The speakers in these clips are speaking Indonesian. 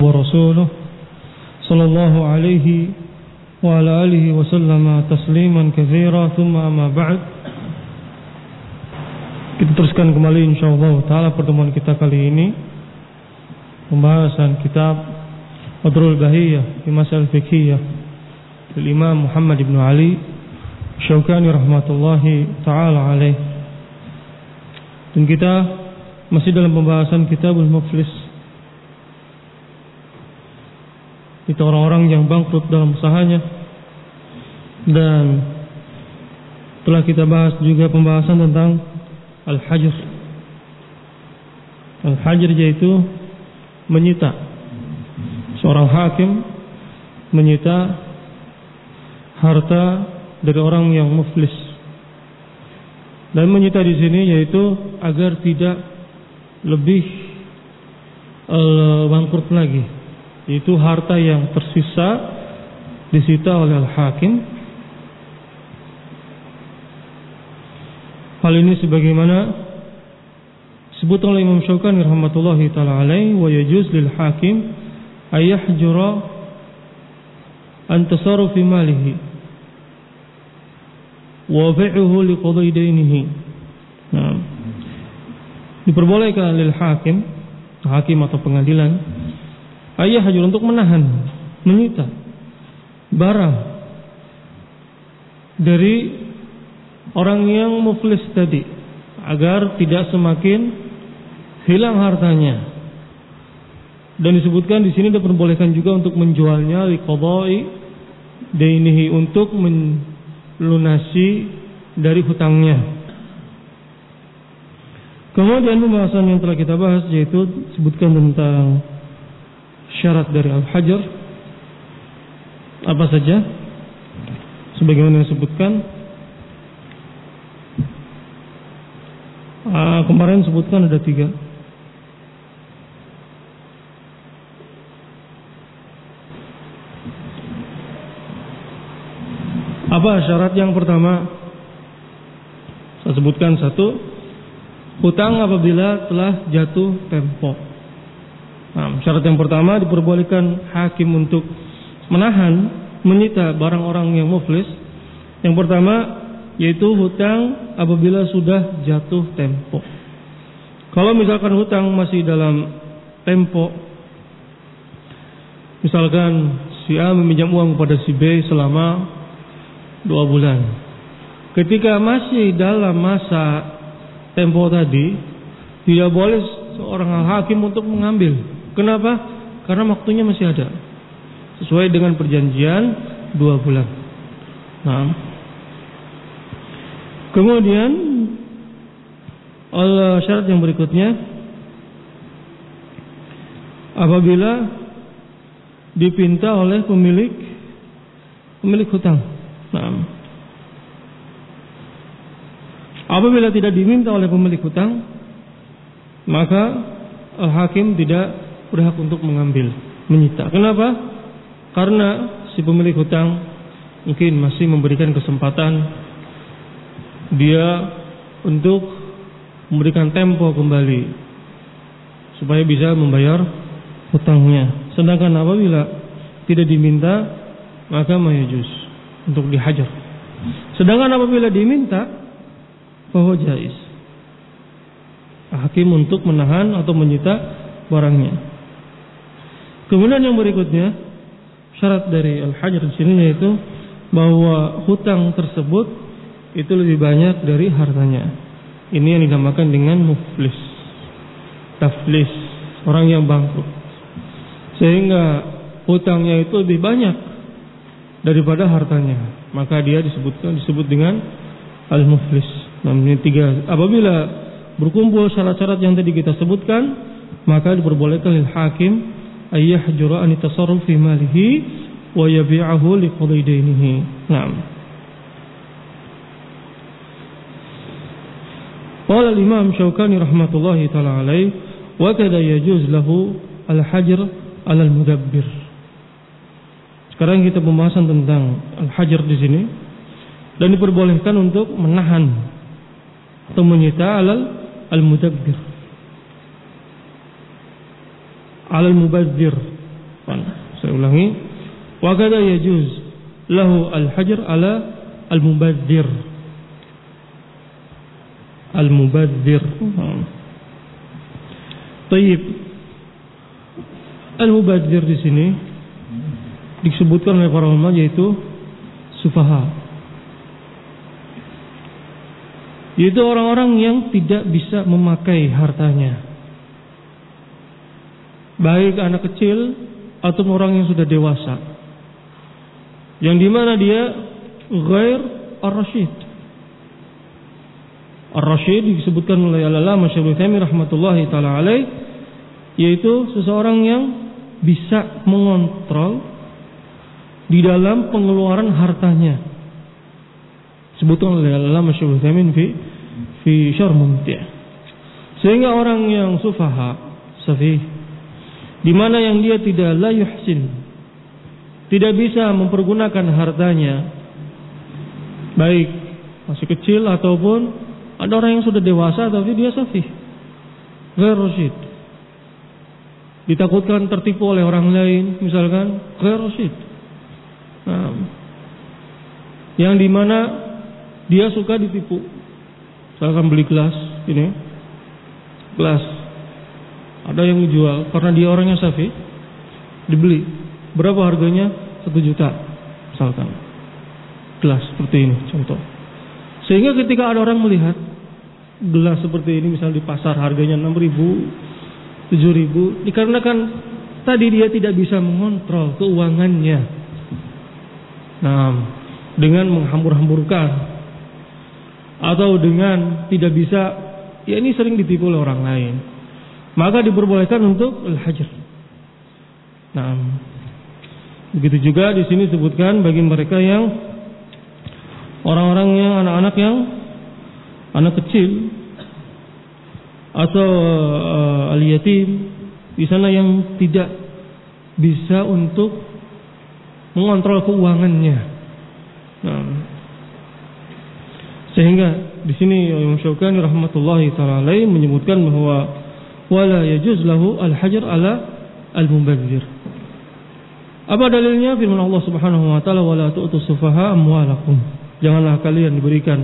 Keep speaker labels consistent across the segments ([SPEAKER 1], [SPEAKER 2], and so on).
[SPEAKER 1] ورسوله صلى الله عليه وعلى آله وسلم تسليما كثيرا ثم أما بعد. Kita teruskan kembali insyaallah taala pertemuan kita kali ini, pembahasan kitab Badrul Bahiyah fi Masail Fiqhiyah dari Imam Muhammad ibn Ali Syaukani rahmatullahi taala alaih. Dan kita masih dalam pembahasan Kitabul Muflis, itu orang-orang yang bangkrut dalam usahanya. Dan telah kita bahas juga pembahasan tentang Al-Hajr. Al-Hajr yaitu menyita. Seorang hakim menyita harta dari orang yang muflis. Dan menyita di sini yaitu agar tidak lebih bangkrut lagi. Itu harta yang tersisa disita oleh al-hakim. Hal ini sebagaimana disebut oleh Imam Syaukani rahmatullahi taala alaihi, wa yajuz lil hakim ayahjura an tasarrufi malihi wa bai'uhu li qada'i dainihi. Nah, diperbolehkan lil hakim atau pengadilan ayahjur untuk menahan, menyita barang dari orang yang muflis tadi agar tidak semakin hilang hartanya. Dan disebutkan di sini diperbolehkan juga untuk menjualnya liqada'i dainihi, untuk melunasi dari hutangnya. Kemudian pembahasan yang telah kita bahas yaitu disebutkan tentang syarat dari al-hajr apa saja, sebagaimana disebutkan kemarin sebutkan ada 3. Apa syarat yang pertama? Saya sebutkan 1, hutang apabila telah jatuh tempo. Nah, syarat yang pertama diperbolehkan hakim untuk menahan, menyita barang orang yang muflis. Yang pertama yaitu hutang apabila sudah jatuh tempo. Kalau misalkan hutang masih dalam tempo, misalkan si A meminjam uang kepada si B selama 2 bulan. Ketika masih dalam masa tempo tadi, tidak boleh seorang hakim untuk mengambil. Kenapa? Karena waktunya masih ada, sesuai dengan perjanjian 2 bulan. Nah, kemudian syarat yang berikutnya, apabila dipinta oleh pemilik hutang. Nah, apabila tidak diminta oleh pemilik hutang, maka hakim tidak berhak untuk mengambil, menyita. Kenapa? Karena si pemilik hutang mungkin masih memberikan kesempatan dia untuk memberikan tempo kembali supaya bisa membayar hutangnya. Sedangkan apabila tidak diminta, maka mayajuz untuk dihajar. Sedangkan apabila diminta, bahwa jaiz hakim untuk menahan atau menyita barangnya. Kemudian yang berikutnya, syarat dari al-hajr di sini yaitu bahwa hutang tersebut itu lebih banyak dari hartanya. Ini yang dinamakan dengan muflis, taflis, orang yang bangkrut, sehingga hutangnya itu lebih banyak daripada hartanya, maka dia disebut dengan al-muflis. Namanya 3. Apabila berkumpul syarat-syarat yang tadi kita sebutkan, maka diperbolehkan lil hakim ayyahjura an tasarruf fi malihi wa yabi'ahu li qada'i dainihi. Naam. Qala al-Imam Syaukani rahmatullahi taala alaihi, wa kada yajuz lahu al-hajr 'ala al-mudabbir. Sekarang kita pembahasan tentang al-hajr di sini, dan diperbolehkan untuk menahan atau menyita al-mudabbir, 'ala al-mubazzir, Saya ulangi. Wa kada yajuz lahu al-hajar ala al-mubadzir. Al-mubadzir. Tayyib. Al-mubadzir di sini disebutkan oleh para ulama yaitu sufaha. Yaitu orang-orang yang tidak bisa memakai hartanya. Baik anak kecil atau orang yang sudah dewasa. Yang dimana dia ghair ar-rasyid. Ar-rasyid disebutkan oleh Al-Allamah Syaikh Utsaimin rahmatullahi taala alaih, yaitu seseorang yang bisa mengontrol di dalam pengeluaran hartanya. Sebutkan oleh Al-Allamah Syaikh Utsaimin fi Syarh Mumti'. Sehingga orang yang sufaha, safih, di mana yang dia tidak la yuhsin, tidak bisa mempergunakan hartanya, baik masih kecil ataupun ada orang yang sudah dewasa tapi dia safih, ghair rasyid, ditakutkan tertipu oleh orang lain, misalkan ghair rasyid. Nah, yang dimana dia suka ditipu, misalkan beli gelas ini, gelas ada yang menjual karena dia orangnya safih, dibeli. Berapa harganya? 1 juta misalkan, gelas seperti ini contoh. Sehingga ketika ada orang melihat gelas seperti ini misal di pasar harganya 6.000, 7.000, dikarenakan tadi dia tidak bisa mengontrol keuangannya. Nah, dengan menghambur-hamburkan atau dengan tidak bisa, ya ini sering ditipu oleh orang lain, maka diperbolehkan untuk al-hajar. Nah, begitu juga di sini disebutkan bagi mereka yang orang-orang yang anak-anak yang anak kecil atau al-yatim di sana yang tidak bisa untuk mengontrol keuangannya. Nah, sehingga di sini Imam Syaukani rahmatullahi taala alaih menyebutkan bahwa wala yajuz lahu al-hajar ala al-mubadzir. Apa dalilnya? Firman Allah Subhanahu wa taala, wala tu'tus sufaha amwalakum. Janganlah kalian diberikan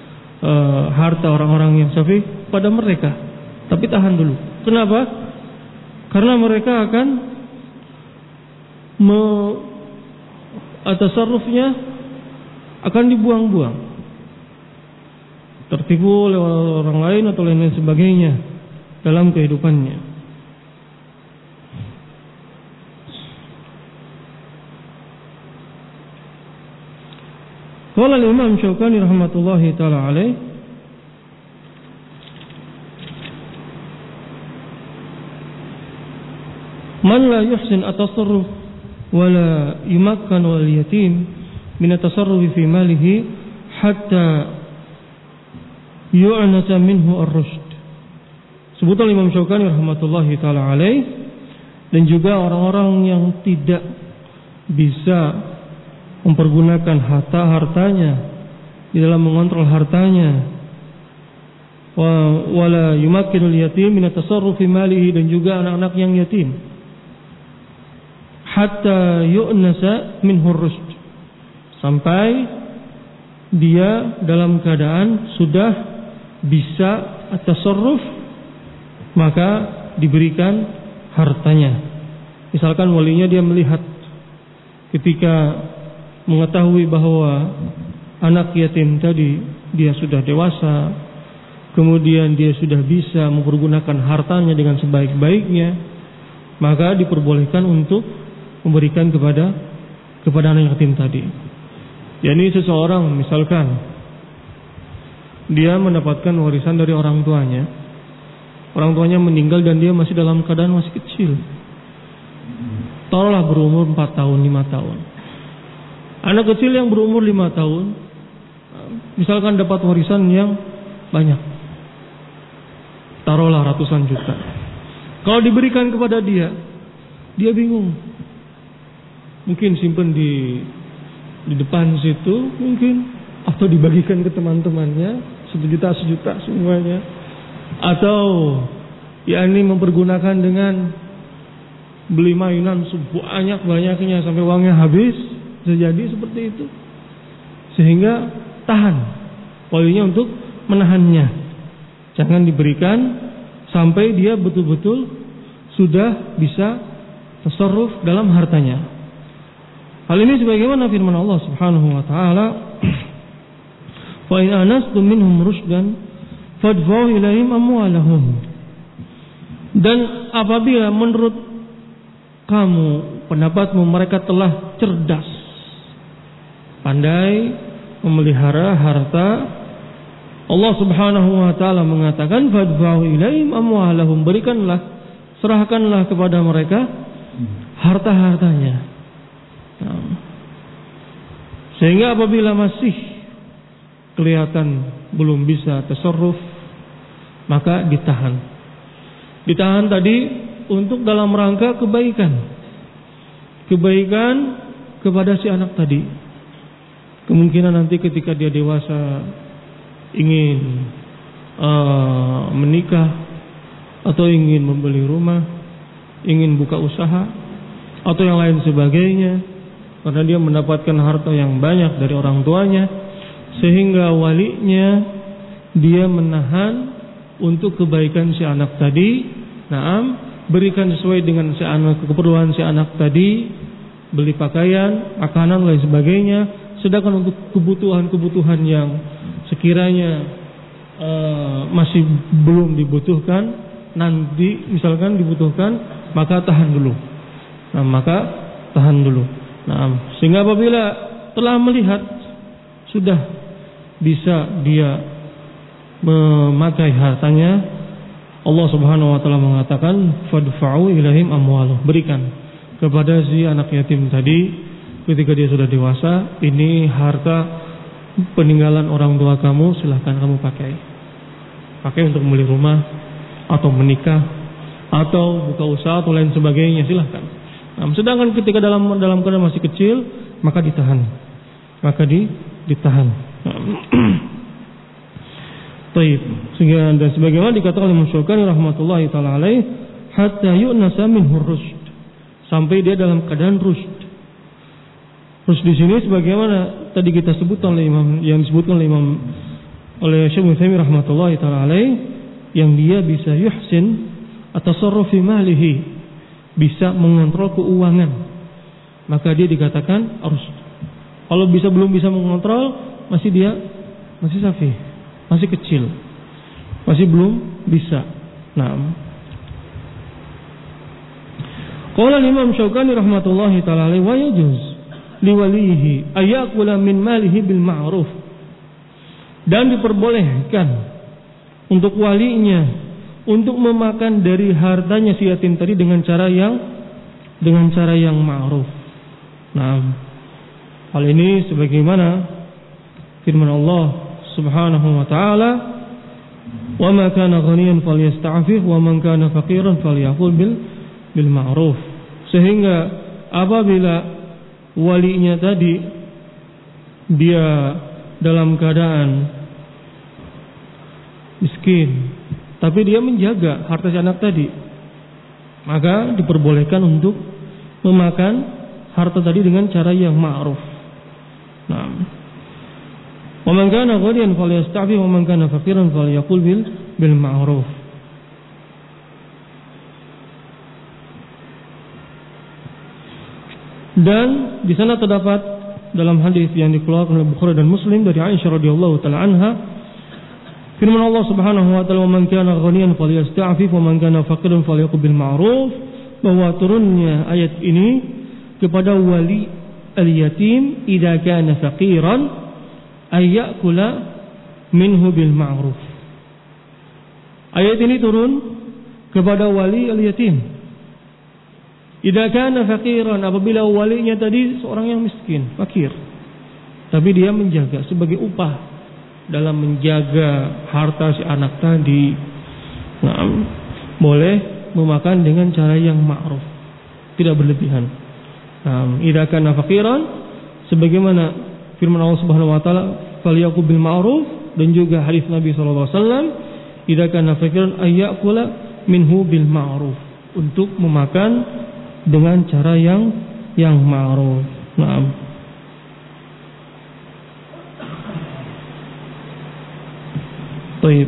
[SPEAKER 1] harta orang-orang yang safih pada mereka. Tapi tahan dulu. Kenapa? Karena mereka akan tasarrufnya akan dibuang-buang, tertipu oleh orang lain atau lain-lain sebagainya dalam kehidupannya. Qala al-Imam Syaukani rahmatullahi taala alaih, man la yuhsin at-tasarruf wa la yumakkan wal yatim min at-tasarruf fi malihi hatta yu'nasa minhu ar-rushd. Sebutan Imam Syaukani rahmatullahi taala alaih, dan juga orang-orang yang tidak bisa mempergunakan hartanya di dalam mengontrol hartanya, wala yumakkinul yatim min at-tasarruf fi malihi, dan juga anak-anak yang yatim, hatta yu'nasa minhu ar-rushd, sampai dia dalam keadaan sudah bisa at-tasarruf, maka diberikan hartanya. Misalkan walinya dia melihat ketika mengetahui bahwa anak yatim tadi dia sudah dewasa, kemudian dia sudah bisa mempergunakan hartanya dengan sebaik-baiknya, maka diperbolehkan untuk memberikan kepada anak yatim tadi. Yani seseorang misalkan dia mendapatkan warisan dari orang tuanya meninggal dan dia masih dalam keadaan masih kecil, taruhlah berumur 4 tahun, 5 tahun. Anak kecil yang berumur 5 tahun misalkan dapat warisan yang banyak, taruhlah ratusan juta. Kalau diberikan kepada dia bingung. Mungkin simpen di depan situ mungkin, atau dibagikan ke teman-temannya sejuta semuanya, atau yakni mempergunakan dengan beli mainan sebanyak-banyaknya sampai uangnya habis, bisa jadi seperti itu. Sehingga tahan walinya untuk menahannya. Jangan diberikan sampai dia betul-betul sudah bisa tasarruf dalam hartanya. Hal ini sebagaimana firman Allah Subhanahu wa taala, "Wa in anastum minhum rushdan fadfa'u ilaihim amwalahum." Dan apabila menurut kamu, pendapatmu, mereka telah cerdas, pandai memelihara harta, Allah Subhanahu wa taala mengatakan, "Fadfa'u ilaihim amwalahum." Berikanlah, serahkanlah kepada mereka harta-hartanya. Sehingga apabila masih kelihatan belum bisa tasarruf, maka ditahan. Ditahan tadi untuk dalam rangka kebaikan. Kebaikan kepada si anak tadi. Kemungkinan nanti ketika dia dewasa ingin menikah atau ingin membeli rumah, ingin buka usaha atau yang lain sebagainya, karena dia mendapatkan harta yang banyak dari orang tuanya, sehingga walinya dia menahan untuk kebaikan si anak tadi. Berikan sesuai dengan si anak, keperluan si anak tadi, beli pakaian, makanan, lain sebagainya. Sedangkan untuk kebutuhan-kebutuhan yang sekiranya masih belum dibutuhkan, nanti misalkan dibutuhkan, maka tahan dulu. Tahan dulu. Sehingga apabila telah melihat sudah bisa dia memakai hartanya, Allah Subhanahu wa taala mengatakan, "Fadfa'u ilaihim amwaluh." Berikan kepada si anak yatim tadi ketika dia sudah dewasa, ini harta peninggalan orang tua kamu, silahkan kamu pakai. Pakai untuk membeli rumah atau menikah atau buka usaha atau lain sebagainya, silahkan. Sedangkan ketika dalam keadaan masih kecil, maka ditahan. Ditahan. Taib. Sehingga dan sebagaimana dikatakan oleh Musyaukani rahmatullahi taala alaih, hatta yu'nasa minhu rusyd, sampai dia dalam keadaan rusyd. Rusyd di sini sebagaimana tadi kita sebutkan oleh Imam, yang disebutkan oleh Imam oleh Syekh Utsaimin rahmatullahi taala alaih, yang dia bisa yuhsin at-tasarruf fi malihi, bisa mengontrol keuangan, maka dia dikatakan harus. Kalau belum bisa mengontrol, masih safih, masih kecil, masih belum bisa. Qala Imam Syaukani rahmatullahi taala alaihi, wa yajuz liwalihi ayakula min malihi bil ma'ruf, dan diperbolehkan untuk walinya untuk memakan dari hartanya si yatim tadi dengan cara yang ma'ruf. Hal ini sebagaimana firman Allah Subhanahu wa taala, "Wa ma kana ghaniyan falyasta'fif wa man kana faqiran falyakul bil ma'ruf." Sehingga apabila walinya tadi dia dalam keadaan miskin, tapi dia menjaga harta si anak tadi, maka diperbolehkan untuk memakan harta tadi dengan cara yang ma'ruf. Wa man kana ghaniyan falyasta'fif wa man kana faqiran falyakul bil ma'ruf. Dan di sana terdapat dalam hadis yang dikeluarkan oleh Bukhari dan Muslim dari Aisyah radhiyallahu taala anha, firman Allah Subhanahu wa taala, "Wa man kana ghaniyan falyasta'fif wa man kana faqiran falyakul bil ma'ruf." Bahwa turunnya ayat ini kepada wali al-yatim idza kana faqiran ayyakula minhu bil ma'ruf. Ayat ini turun kepada wali al-yatim idza kana faqiran, apabila walinya tadi seorang yang miskin, fakir, tapi dia menjaga sebagai upah dalam menjaga harta si anak tadi, boleh memakan dengan cara yang ma'ruf, tidak berlebihan. Idza kana faqiran, sebagaimana firman Allah Subhanahu wa taala, falyakul bil ma'ruf, dan juga hadis Nabi sallallahu alaihi wasallam, idza kana faqiran ayyakula minhu bil ma'ruf, untuk memakan dengan cara yang ma'ruf. Naam. Baik.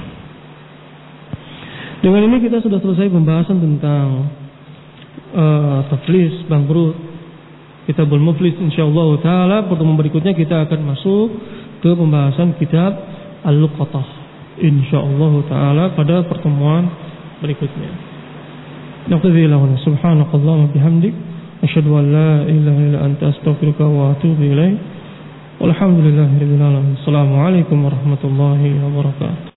[SPEAKER 1] Dengan ini kita sudah selesai pembahasan tentang taflis, bangkrut, Kitabul Muflis. Insyaallah taala pertemuan berikutnya kita akan masuk ke pembahasan kitab Al-Luqatah. Insyaallah taala pada pertemuan berikutnya. Naqdi lahu subhanakallahumma bihamdik asyhadu an la ilaha illa anta astaghfiruka wa atubu ilaik. Walhamdulillahirabbil alamin. Assalamualaikum warahmatullahi wabarakatuh.